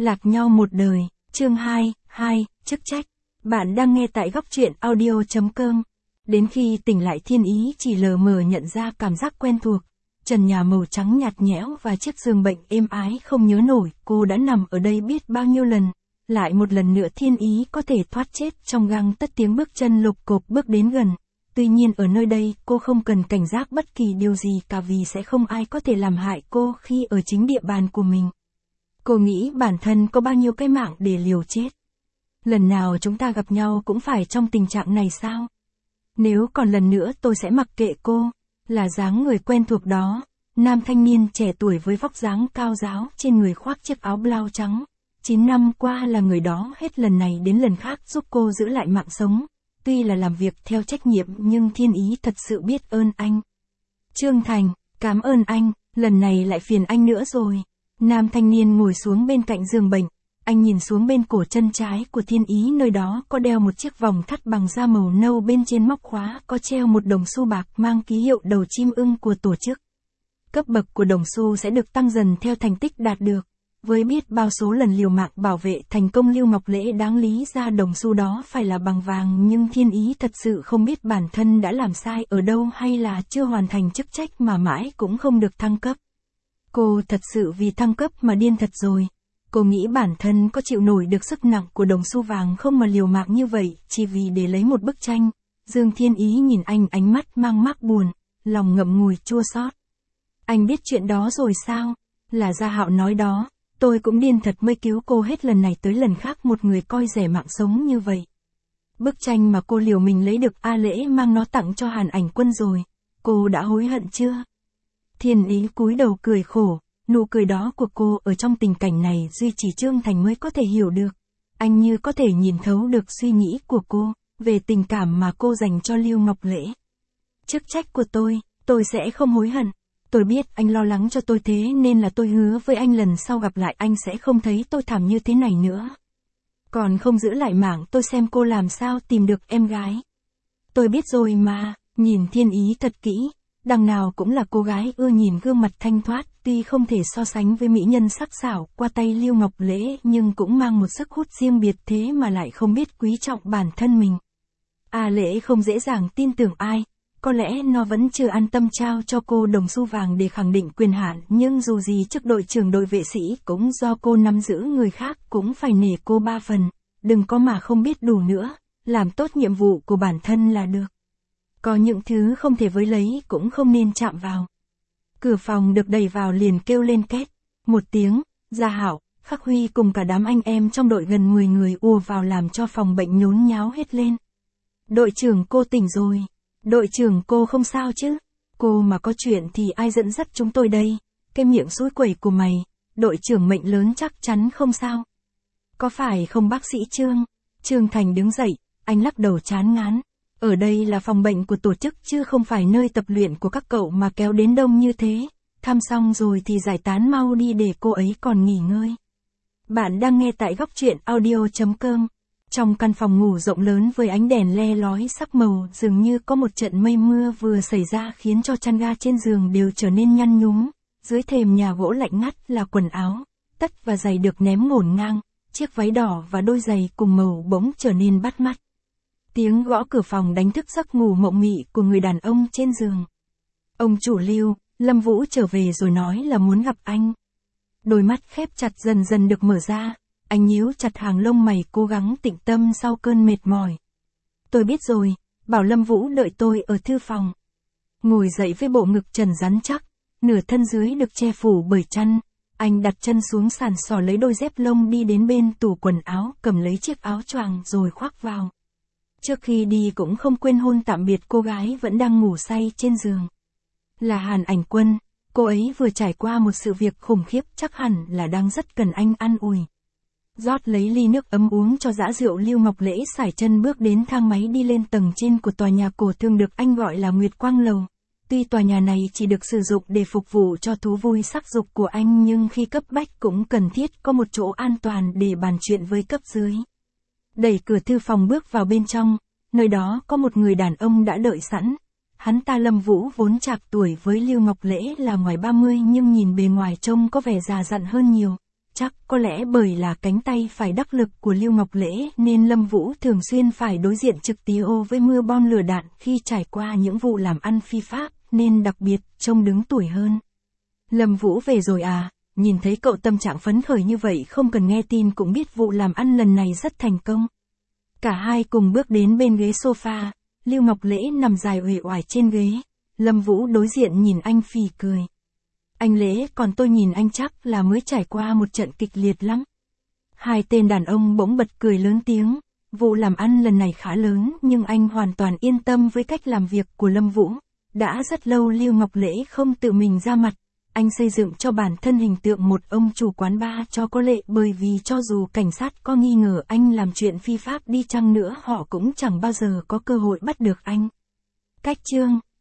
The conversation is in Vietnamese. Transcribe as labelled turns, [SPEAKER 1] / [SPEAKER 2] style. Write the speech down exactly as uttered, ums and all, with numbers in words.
[SPEAKER 1] lạc nhau một đời, chương hai, hai, chức trách. Bạn đang nghe tại góc truyện audio chấm com. Đến khi tỉnh lại Thiên Ý chỉ lờ mờ nhận ra cảm giác quen thuộc. Trần nhà màu trắng nhạt nhẽo và chiếc giường bệnh êm ái không nhớ nổi cô đã nằm ở đây biết bao nhiêu lần. Lại một lần nữa Thiên Ý có thể thoát chết trong gang tấc tiếng bước chân lục cộp bước đến gần. Tuy nhiên ở nơi đây cô không cần cảnh giác bất kỳ điều gì cả vì sẽ không ai có thể làm hại cô khi ở chính địa bàn của mình. Cô nghĩ bản thân có bao nhiêu cái mạng để liều chết. Lần nào chúng ta gặp nhau cũng phải trong tình trạng này sao? Nếu còn lần nữa tôi sẽ mặc kệ cô. Là dáng người quen thuộc đó. Nam thanh niên trẻ tuổi với vóc dáng cao ráo trên người khoác chiếc áo blau trắng. chín năm qua là người đó hết lần này đến lần khác giúp cô giữ lại mạng sống. Tuy là làm việc theo trách nhiệm nhưng Thiên Ý thật sự biết ơn anh. Trương Thành, cảm ơn anh, lần này lại phiền anh nữa rồi. Nam thanh niên ngồi xuống bên cạnh giường bệnh. Anh nhìn xuống bên cổ chân trái của Thiên Ý, nơi đó có đeo một chiếc vòng thắt bằng da màu nâu, bên trên móc khóa có treo một đồng xu bạc mang ký hiệu đầu chim ưng của tổ chức. Cấp bậc của đồng xu sẽ được tăng dần theo thành tích đạt được. Với biết bao số lần liều mạng bảo vệ thành công Lưu Ngọc Lễ, đáng lý ra đồng xu đó phải là bằng vàng, nhưng Thiên Ý thật sự không biết bản thân đã làm sai ở đâu hay là chưa hoàn thành chức trách mà mãi cũng không được thăng cấp. Cô thật sự vì thăng cấp mà điên thật rồi. Cô nghĩ bản thân có chịu nổi được sức nặng của đồng xu vàng không mà liều mạng như vậy, chỉ vì để lấy một bức tranh. Dương Thiên Ý nhìn anh ánh mắt mang mác buồn, lòng ngậm ngùi chua xót. Anh biết chuyện đó rồi sao? Là Gia Hạo nói đó. Tôi cũng điên thật mới cứu cô hết lần này tới lần khác một người coi rẻ mạng sống như vậy. Bức tranh mà cô liều mình lấy được, A Lễ mang nó tặng cho Hàn Ảnh Quân rồi. Cô đã hối hận chưa? Thiên Ý cúi đầu cười khổ. Nụ cười đó của cô ở trong tình cảnh này duy chỉ Trương Thành mới có thể hiểu được. Anh như có thể nhìn thấu được suy nghĩ của cô, về tình cảm mà cô dành cho Lưu Ngọc Lễ. Chức trách của tôi, tôi sẽ không hối hận. Tôi biết anh lo lắng cho tôi, thế nên là tôi hứa với anh lần sau gặp lại anh sẽ không thấy tôi thảm như thế này nữa. Còn không giữ lại mạng tôi xem cô làm sao tìm được em gái. Tôi biết rồi mà, nhìn Thiên Ý thật kỹ. Đằng nào cũng là cô gái ưa nhìn gương mặt thanh thoát, tuy không thể so sánh với mỹ nhân sắc sảo qua tay Lưu Ngọc Lễ nhưng cũng mang một sức hút riêng biệt, thế mà lại không biết quý trọng bản thân mình. A Lễ không dễ dàng tin tưởng ai, có lẽ nó vẫn chưa an tâm trao cho cô đồng xu vàng để khẳng định quyền hạn, nhưng dù gì chức đội trưởng đội vệ sĩ cũng do cô nắm giữ, người khác cũng phải nể cô ba phần, đừng có mà không biết đủ nữa, làm tốt nhiệm vụ của bản thân là được. Có những thứ không thể với lấy cũng không nên chạm vào. Cửa phòng được đẩy vào liền kêu lên két. Một tiếng, Gia Hạo, Khắc Huy cùng cả đám anh em trong đội gần mười người ùa vào làm cho phòng bệnh nhốn nháo hết lên. Đội trưởng cô tỉnh rồi. Đội trưởng cô không sao chứ? Cô mà có chuyện thì ai dẫn dắt chúng tôi đây? Cái miệng xúi quẩy của mày. Đội trưởng mệnh lớn chắc chắn không sao. Có phải không bác sĩ Trương? Trương Thành đứng dậy, anh lắc đầu chán ngán. Ở đây là phòng bệnh của tổ chức chứ không phải nơi tập luyện của các cậu mà kéo đến đông như thế. Thăm xong rồi thì giải tán mau đi để cô ấy còn nghỉ ngơi. Bạn đang nghe tại góc truyện audio chấm com. Trong căn phòng ngủ rộng lớn với ánh đèn le lói sắc màu, dường như có một trận mây mưa vừa xảy ra khiến cho chăn ga trên giường đều trở nên nhăn nhúm. Dưới thềm nhà gỗ lạnh ngắt là quần áo, tất và giày được ném ngổn ngang, chiếc váy đỏ và đôi giày cùng màu bỗng trở nên bắt mắt. Tiếng gõ cửa phòng đánh thức giấc ngủ mộng mị của người đàn ông trên giường. Ông chủ Lưu, Lâm Vũ trở về rồi nói là muốn gặp anh. Đôi mắt khép chặt dần dần được mở ra, anh nhíu chặt hàng lông mày cố gắng tĩnh tâm sau cơn mệt mỏi. Tôi biết rồi, bảo Lâm Vũ đợi tôi ở thư phòng. Ngồi dậy với bộ ngực trần rắn chắc, nửa thân dưới được che phủ bởi chăn, anh đặt chân xuống sàn xỏ lấy đôi dép lông đi đến bên tủ quần áo, cầm lấy chiếc áo choàng rồi khoác vào. Trước khi đi cũng không quên hôn tạm biệt cô gái vẫn đang ngủ say trên giường. Là Hàn Ảnh Quân, cô ấy vừa trải qua một sự việc khủng khiếp, chắc hẳn là đang rất cần anh an ủi. Rót lấy ly nước ấm uống cho dã rượu, Lưu Ngọc Lễ sải chân bước đến thang máy đi lên tầng trên của tòa nhà cổ thường được anh gọi là Nguyệt Quang Lầu. Tuy tòa nhà này chỉ được sử dụng để phục vụ cho thú vui sắc dục của anh, nhưng khi cấp bách cũng cần thiết có một chỗ an toàn để bàn chuyện với cấp dưới. Đẩy cửa thư phòng bước vào bên trong, nơi đó có một người đàn ông đã đợi sẵn. Hắn ta Lâm Vũ vốn chạc tuổi với Lưu Ngọc Lễ là ngoài ba mươi nhưng nhìn bề ngoài trông có vẻ già dặn hơn nhiều. chắc có lẽ bởi là cánh tay phải đắc lực của Lưu Ngọc Lễ nên Lâm Vũ thường xuyên phải đối diện trực tiếp với mưa bom lửa đạn khi trải qua những vụ làm ăn phi pháp, nên đặc biệt trông đứng tuổi hơn. Lâm Vũ về rồi à? Nhìn thấy cậu tâm trạng phấn khởi như vậy không cần nghe tin cũng biết vụ làm ăn lần này rất thành công. Cả hai cùng bước đến bên ghế sofa, Lưu Ngọc Lễ nằm dài uể oải trên ghế, Lâm Vũ đối diện nhìn anh phì cười. Anh Lễ, còn tôi nhìn anh chắc là mới trải qua một trận kịch liệt lắm. Hai tên đàn ông bỗng bật cười lớn tiếng, vụ làm ăn lần này khá lớn nhưng anh hoàn toàn yên tâm với cách làm việc của Lâm Vũ. Đã rất lâu Lưu Ngọc Lễ không tự mình ra mặt, anh xây dựng cho bản thân hình tượng một ông chủ quán bar cho có lệ, bởi vì cho dù cảnh sát có nghi ngờ anh làm chuyện phi pháp đi chăng nữa họ cũng chẳng bao giờ có cơ hội bắt được anh. Cách chương